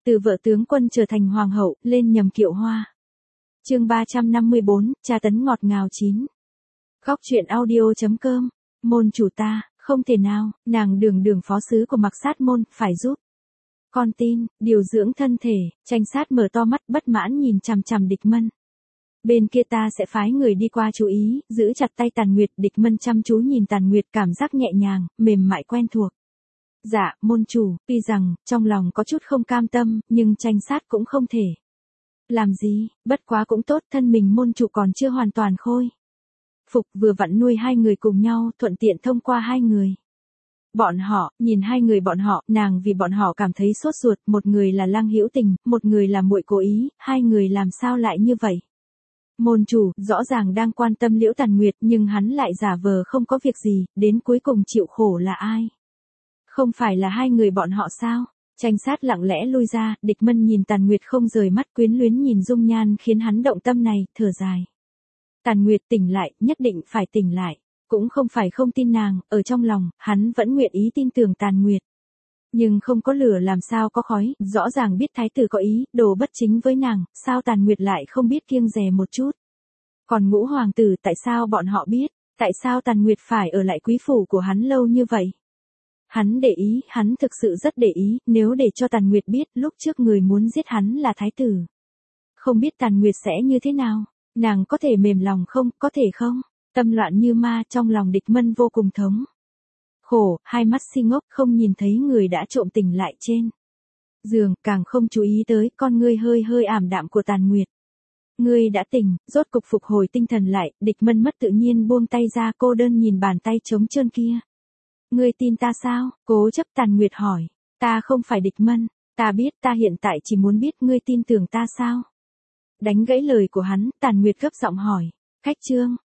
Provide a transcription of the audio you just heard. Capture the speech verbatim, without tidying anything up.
từ vợ tướng quân trở thành hoàng hậu, lên nhầm kiệu hoa. Chương ba trăm năm mươi bốn, tra tấn ngọt ngào chín. Góc truyện audio chấm com. Môn chủ ta, không thể nào, nàng đường đường phó sứ của Mặc Sát môn, phải giúp con tin, điều dưỡng thân thể. Tranh Sát mở to mắt bất mãn nhìn chằm chằm Địch Mân. Bên kia ta sẽ phái người đi qua chú ý, giữ chặt tay Tàn Nguyệt. Địch Mân chăm chú nhìn Tàn Nguyệt, cảm giác nhẹ nhàng, mềm mại quen thuộc. Dạ, môn chủ, tuy rằng, trong lòng có chút không cam tâm, nhưng Tranh Sát cũng không thể làm gì, bất quá cũng tốt, thân mình môn chủ còn chưa hoàn toàn khôi phục, vừa vặn nuôi hai người cùng nhau, thuận tiện thông qua hai người. Bọn họ, nhìn hai người bọn họ, nàng vì bọn họ cảm thấy sốt ruột, một người là Lăng Hữu Tình, một người là muội cố ý, hai người làm sao lại như vậy? Môn chủ, rõ ràng đang quan tâm Liễu Tàn Nguyệt, nhưng hắn lại giả vờ không có việc gì, đến cuối cùng chịu khổ là ai? Không phải là hai người bọn họ sao? Tranh Sát lặng lẽ lui ra, Địch Mân nhìn Tàn Nguyệt không rời mắt, quyến luyến nhìn dung nhan khiến hắn động tâm này, thở dài. Tàn Nguyệt tỉnh lại, nhất định phải tỉnh lại. Cũng không phải không tin nàng, ở trong lòng, hắn vẫn nguyện ý tin tưởng Tàn Nguyệt. Nhưng không có lửa làm sao có khói, rõ ràng biết thái tử có ý, đồ bất chính với nàng, sao Tàn Nguyệt lại không biết kiêng dè một chút. Còn ngũ hoàng tử tại sao bọn họ biết, tại sao Tàn Nguyệt phải ở lại quý phủ của hắn lâu như vậy? Hắn để ý, hắn thực sự rất để ý, nếu để cho Tàn Nguyệt biết lúc trước người muốn giết hắn là thái tử. Không biết Tàn Nguyệt sẽ như thế nào, nàng có thể mềm lòng không, có thể không? Tâm loạn như ma, trong lòng Địch Mân vô cùng thống khổ, hai mắt si ngốc, không nhìn thấy người đã trộm tỉnh lại trên giường, càng không chú ý tới con ngươi hơi hơi ảm đạm của Tàn Nguyệt. Ngươi đã tỉnh, rốt cục phục hồi tinh thần lại, Địch Mân mất tự nhiên buông tay ra, cô đơn nhìn bàn tay trống trơn kia. Ngươi tin ta sao? Cố chấp Tàn Nguyệt hỏi. Ta không phải Địch Mân, ta biết, ta hiện tại chỉ muốn biết ngươi tin tưởng ta sao? Đánh gãy lời của hắn, Tàn Nguyệt gấp giọng hỏi. Khách trương,